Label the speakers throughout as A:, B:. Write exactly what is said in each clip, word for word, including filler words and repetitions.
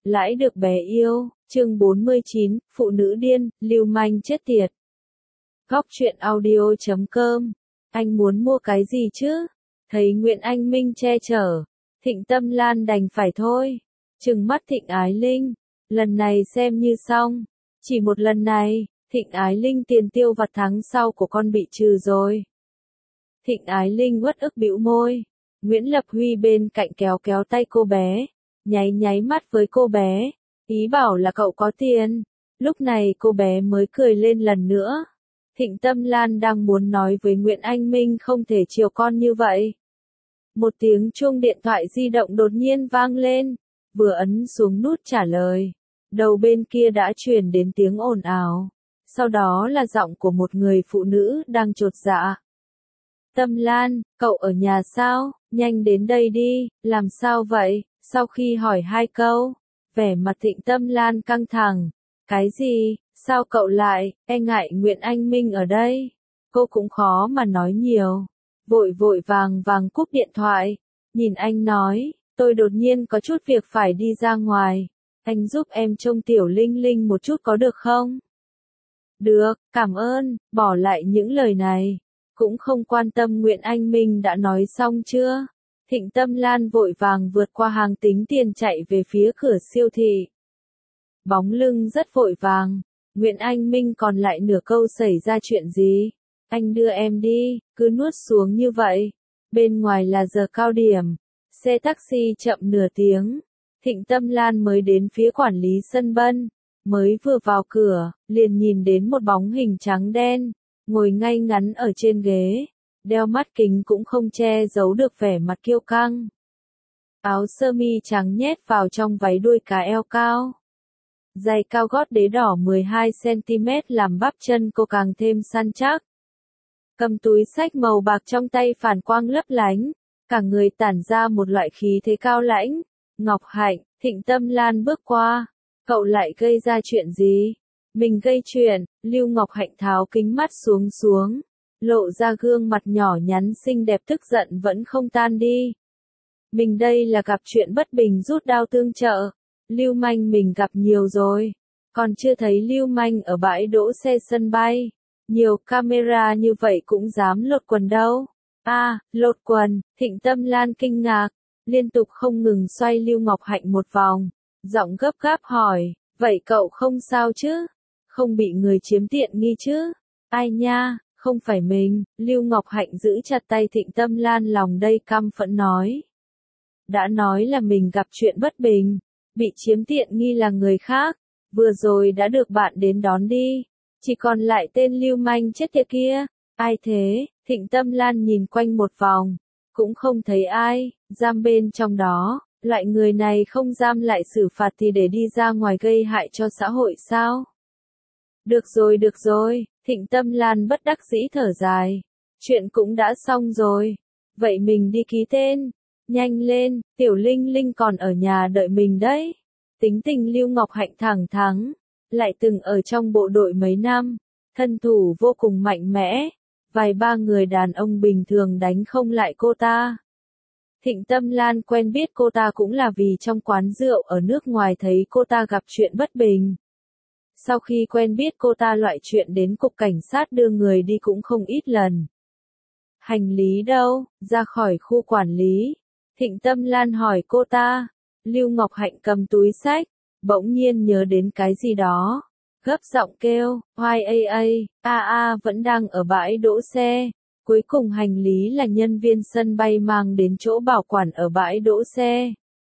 A: Lãi được bé yêu, chương bốn mươi chín, phụ nữ điên, lưu manh chết tiệt. Góc truyện audio chấm com. Anh muốn mua cái gì chứ? Thấy Nguyễn Anh Minh che chở, Thịnh Tâm Lan đành phải thôi. Trừng mắt Thịnh Ái Linh, lần này xem như xong. Chỉ một lần này, Thịnh Ái Linh tiền tiêu vặt tháng sau của con bị trừ rồi. Thịnh Ái Linh uất ức bĩu môi. Nguyễn Lập Huy bên cạnh kéo kéo tay cô bé, nháy nháy mắt với cô bé, ý bảo là cậu có tiền. Lúc này cô bé mới cười lên lần nữa. Thịnh Tâm Lan đang muốn nói với Nguyễn Anh Minh không thể chiều con như vậy. Một tiếng chuông điện thoại di động đột nhiên vang lên, vừa ấn xuống nút trả lời. Đầu bên kia đã truyền đến tiếng ồn ào, sau đó là giọng của một người phụ nữ đang chột dạ. Tâm Lan, cậu ở nhà sao? Nhanh đến đây đi, làm sao vậy? Sau khi hỏi hai câu, vẻ mặt Thịnh Tâm Lan căng thẳng. Cái gì? Sao cậu lại, e ngại Nguyễn Anh Minh ở đây? Cô cũng khó mà nói nhiều. Vội vội vàng vàng cúp điện thoại. Nhìn anh nói, tôi đột nhiên có chút việc phải đi ra ngoài. Anh giúp em trông Tiểu Linh Linh một chút có được không? Được, cảm ơn. Bỏ lại những lời này. Cũng không quan tâm Nguyễn Anh Minh đã nói xong chưa. Thịnh Tâm Lan vội vàng vượt qua hàng tính tiền chạy về phía cửa siêu thị. Bóng lưng rất vội vàng. Nguyễn Anh Minh còn lại nửa câu xảy ra chuyện gì? Anh đưa em đi, cứ nuốt xuống như vậy. Bên ngoài là giờ cao điểm. Xe taxi chậm nửa tiếng. Thịnh Tâm Lan mới đến phía quản lý sân bân. Mới vừa vào cửa, liền nhìn đến một bóng hình trắng đen. Ngồi ngay ngắn ở trên ghế, đeo mắt kính cũng không che giấu được vẻ mặt kiêu căng. Áo sơ mi trắng nhét vào trong váy đuôi cá eo cao. Giày cao gót đế đỏ mười hai xăng ti mét làm bắp chân cô càng thêm săn chắc. Cầm túi xách màu bạc trong tay phản quang lấp lánh, cả người tản ra một loại khí thế cao lãnh. Ngọc Hạnh, Thịnh Tâm Lan bước qua. Cậu lại gây ra chuyện gì? Mình gây chuyện, Lưu Ngọc Hạnh tháo kính mắt xuống xuống, lộ ra gương mặt nhỏ nhắn xinh đẹp tức giận vẫn không tan đi. Mình đây là gặp chuyện bất bình rút đao tương trợ, lưu manh mình gặp nhiều rồi, còn chưa thấy lưu manh ở bãi đỗ xe sân bay, nhiều camera như vậy cũng dám lột quần đâu. A, à, lột quần, Thịnh Tâm Lan kinh ngạc, liên tục không ngừng xoay Lưu Ngọc Hạnh một vòng, giọng gấp gáp hỏi, vậy cậu không sao chứ? Không bị người chiếm tiện nghi chứ? Ai nha, không phải mình. Lưu Ngọc Hạnh giữ chặt tay Thịnh Tâm Lan lòng đầy căm phẫn nói. Đã nói là mình gặp chuyện bất bình, bị chiếm tiện nghi là người khác, vừa rồi đã được bạn đến đón đi, chỉ còn lại tên lưu manh chết tiệt kia. Ai thế? Thịnh Tâm Lan nhìn quanh một vòng, cũng không thấy ai, giam bên trong đó, loại người này không giam lại xử phạt thì để đi ra ngoài gây hại cho xã hội sao? Được rồi được rồi, Thịnh Tâm Lan bất đắc dĩ thở dài. Chuyện cũng đã xong rồi. Vậy mình đi ký tên. Nhanh lên, Tiểu Linh Linh còn ở nhà đợi mình đấy. Tính tình Lưu Ngọc Hạnh thẳng thắn. Lại từng ở trong bộ đội mấy năm. Thân thủ vô cùng mạnh mẽ. Vài ba người đàn ông bình thường đánh không lại cô ta. Thịnh Tâm Lan quen biết cô ta cũng là vì trong quán rượu ở nước ngoài thấy cô ta gặp chuyện bất bình. Sau khi quen biết cô ta loại chuyện đến cục cảnh sát đưa người đi cũng không ít lần. Hành lý đâu? Ra khỏi khu quản lý. Thịnh Tâm Lan hỏi cô ta. Lưu Ngọc Hạnh cầm túi xách, bỗng nhiên nhớ đến cái gì đó. Gấp giọng kêu, oai a a, a a vẫn đang ở bãi đỗ xe. Cuối cùng hành lý là nhân viên sân bay mang đến chỗ bảo quản ở bãi đỗ xe.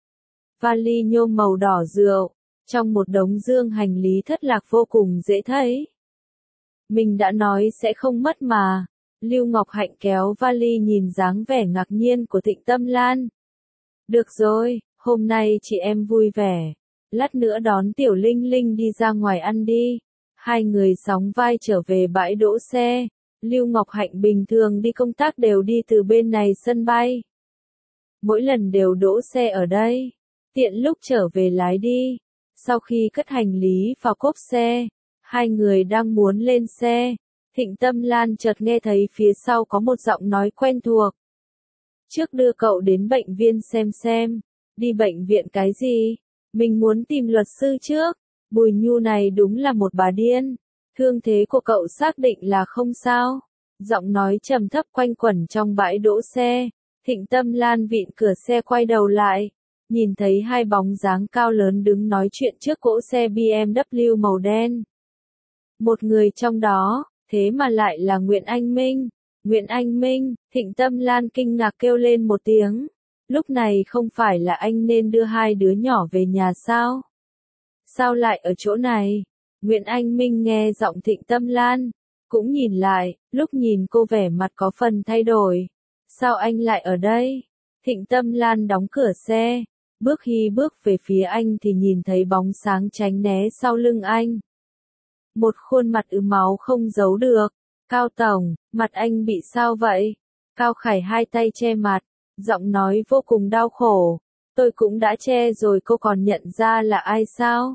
A: Vali nhôm màu đỏ rượu. Trong một đống dương hành lý thất lạc vô cùng dễ thấy. Mình đã nói sẽ không mất mà. Lưu Ngọc Hạnh kéo vali nhìn dáng vẻ ngạc nhiên của Thịnh Tâm Lan. Được rồi, hôm nay chị em vui vẻ. Lát nữa đón Tiểu Linh Linh đi ra ngoài ăn đi. Hai người sóng vai trở về bãi đỗ xe. Lưu Ngọc Hạnh bình thường đi công tác đều đi từ bên này sân bay. Mỗi lần đều đỗ xe ở đây. Tiện lúc trở về lái đi. Sau khi cất hành lý vào cốp xe, hai người đang muốn lên xe, Thịnh Tâm Lan chợt nghe thấy phía sau có một giọng nói quen thuộc. Trước đưa cậu đến bệnh viện xem xem. Đi bệnh viện cái gì? Mình muốn tìm luật sư trước. Bùi Nhu này đúng là một bà điên. Thương thế của cậu xác định là không sao. Giọng nói trầm thấp quanh quẩn trong bãi đỗ xe. Thịnh Tâm Lan vịn cửa xe quay đầu lại. Nhìn thấy hai bóng dáng cao lớn đứng nói chuyện trước cỗ xe bê em vê màu đen. Một người trong đó, thế mà lại là Nguyễn Anh Minh. Nguyễn Anh Minh, Thịnh Tâm Lan kinh ngạc kêu lên một tiếng. Lúc này không phải là anh nên đưa hai đứa nhỏ về nhà sao? Sao lại ở chỗ này? Nguyễn Anh Minh nghe giọng Thịnh Tâm Lan, cũng nhìn lại, lúc nhìn cô vẻ mặt có phần thay đổi. Sao anh lại ở đây? Thịnh Tâm Lan đóng cửa xe, bước khi bước về phía anh thì nhìn thấy bóng sáng tránh né sau lưng anh. Một khuôn mặt ứ máu không giấu được. Cao Tổng, mặt anh bị sao vậy? Cao Khải hai tay che mặt, giọng nói vô cùng đau khổ. Tôi cũng đã che rồi, cô còn nhận ra là ai sao?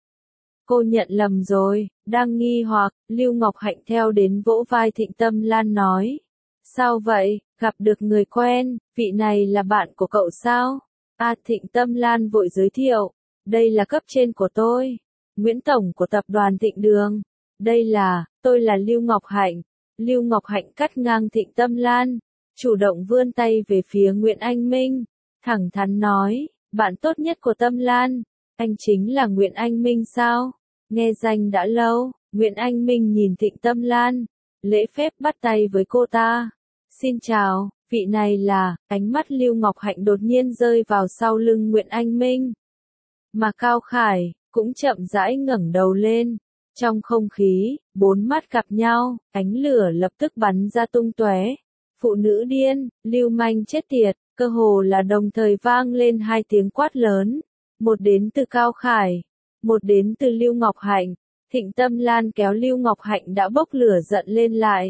A: Cô nhận lầm rồi. Đang nghi hoặc, Lưu Ngọc Hạnh theo đến vỗ vai Thịnh Tâm Lan nói. Sao vậy, gặp được người quen, vị này là bạn của cậu sao? À, Thịnh Tâm Lan vội giới thiệu. Đây là cấp trên của tôi. Nguyễn Tổng của tập đoàn Thịnh Đường. Đây là, tôi là Lưu Ngọc Hạnh. Lưu Ngọc Hạnh cắt ngang Thịnh Tâm Lan, chủ động vươn tay về phía Nguyễn Anh Minh, thẳng thắn nói, bạn tốt nhất của Tâm Lan, anh chính là Nguyễn Anh Minh sao? Nghe danh đã lâu. Nguyễn Anh Minh nhìn Thịnh Tâm Lan, lễ phép bắt tay với cô ta. Xin chào, vị này là, ánh mắt Lưu Ngọc Hạnh đột nhiên rơi vào sau lưng Nguyễn Anh Minh. Mà Cao Khải, cũng chậm rãi ngẩng đầu lên. Trong không khí, bốn mắt gặp nhau, ánh lửa lập tức bắn ra tung tóe. Phụ nữ điên, lưu manh chết tiệt, cơ hồ là đồng thời vang lên hai tiếng quát lớn. Một đến từ Cao Khải, một đến từ Lưu Ngọc Hạnh. Thịnh Tâm Lan kéo Lưu Ngọc Hạnh đã bốc lửa giận lên lại.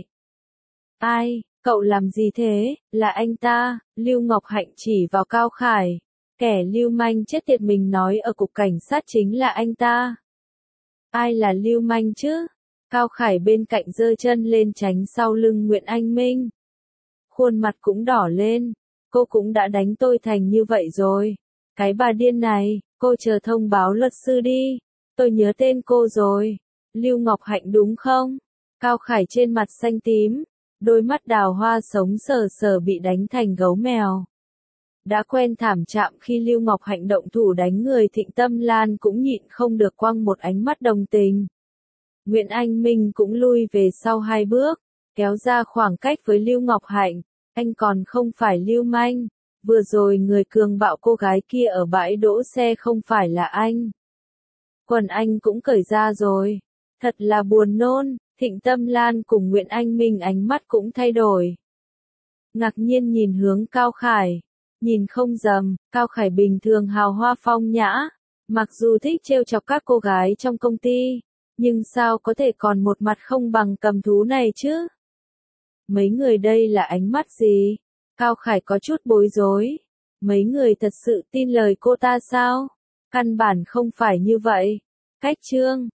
A: Ai, cậu làm gì thế? Là anh ta. Lưu Ngọc Hạnh chỉ vào Cao Khải. Kẻ lưu manh chết tiệt mình nói ở cục cảnh sát chính là anh ta. Ai là lưu manh chứ? Cao Khải bên cạnh giơ chân lên tránh sau lưng Nguyễn Anh Minh. Khuôn mặt cũng đỏ lên. Cô cũng đã đánh tôi thành như vậy rồi. Cái bà điên này, cô chờ thông báo luật sư đi. Tôi nhớ tên cô rồi. Lưu Ngọc Hạnh đúng không? Cao Khải trên mặt xanh tím. Đôi mắt đào hoa sống sờ sờ bị đánh thành gấu mèo. Đã quen thảm chạm khi Lưu Ngọc Hạnh động thủ đánh người, Thịnh Tâm Lan cũng nhịn không được quăng một ánh mắt đồng tình. Nguyễn Anh Minh cũng lui về sau hai bước, kéo ra khoảng cách với Lưu Ngọc Hạnh. Anh còn không phải lưu manh. Vừa rồi người cường bạo cô gái kia ở bãi đỗ xe không phải là anh. Quần anh cũng cởi ra rồi. Thật là buồn nôn. Thịnh Tâm Lan cùng Nguyễn Anh Minh ánh mắt cũng thay đổi. Ngạc nhiên nhìn hướng Cao Khải. Nhìn không dầm, Cao Khải bình thường hào hoa phong nhã. Mặc dù thích trêu chọc các cô gái trong công ty, nhưng sao có thể còn một mặt không bằng cầm thú này chứ? Mấy người đây là ánh mắt gì? Cao Khải có chút bối rối. Mấy người thật sự tin lời cô ta sao? Căn bản không phải như vậy. Cách chương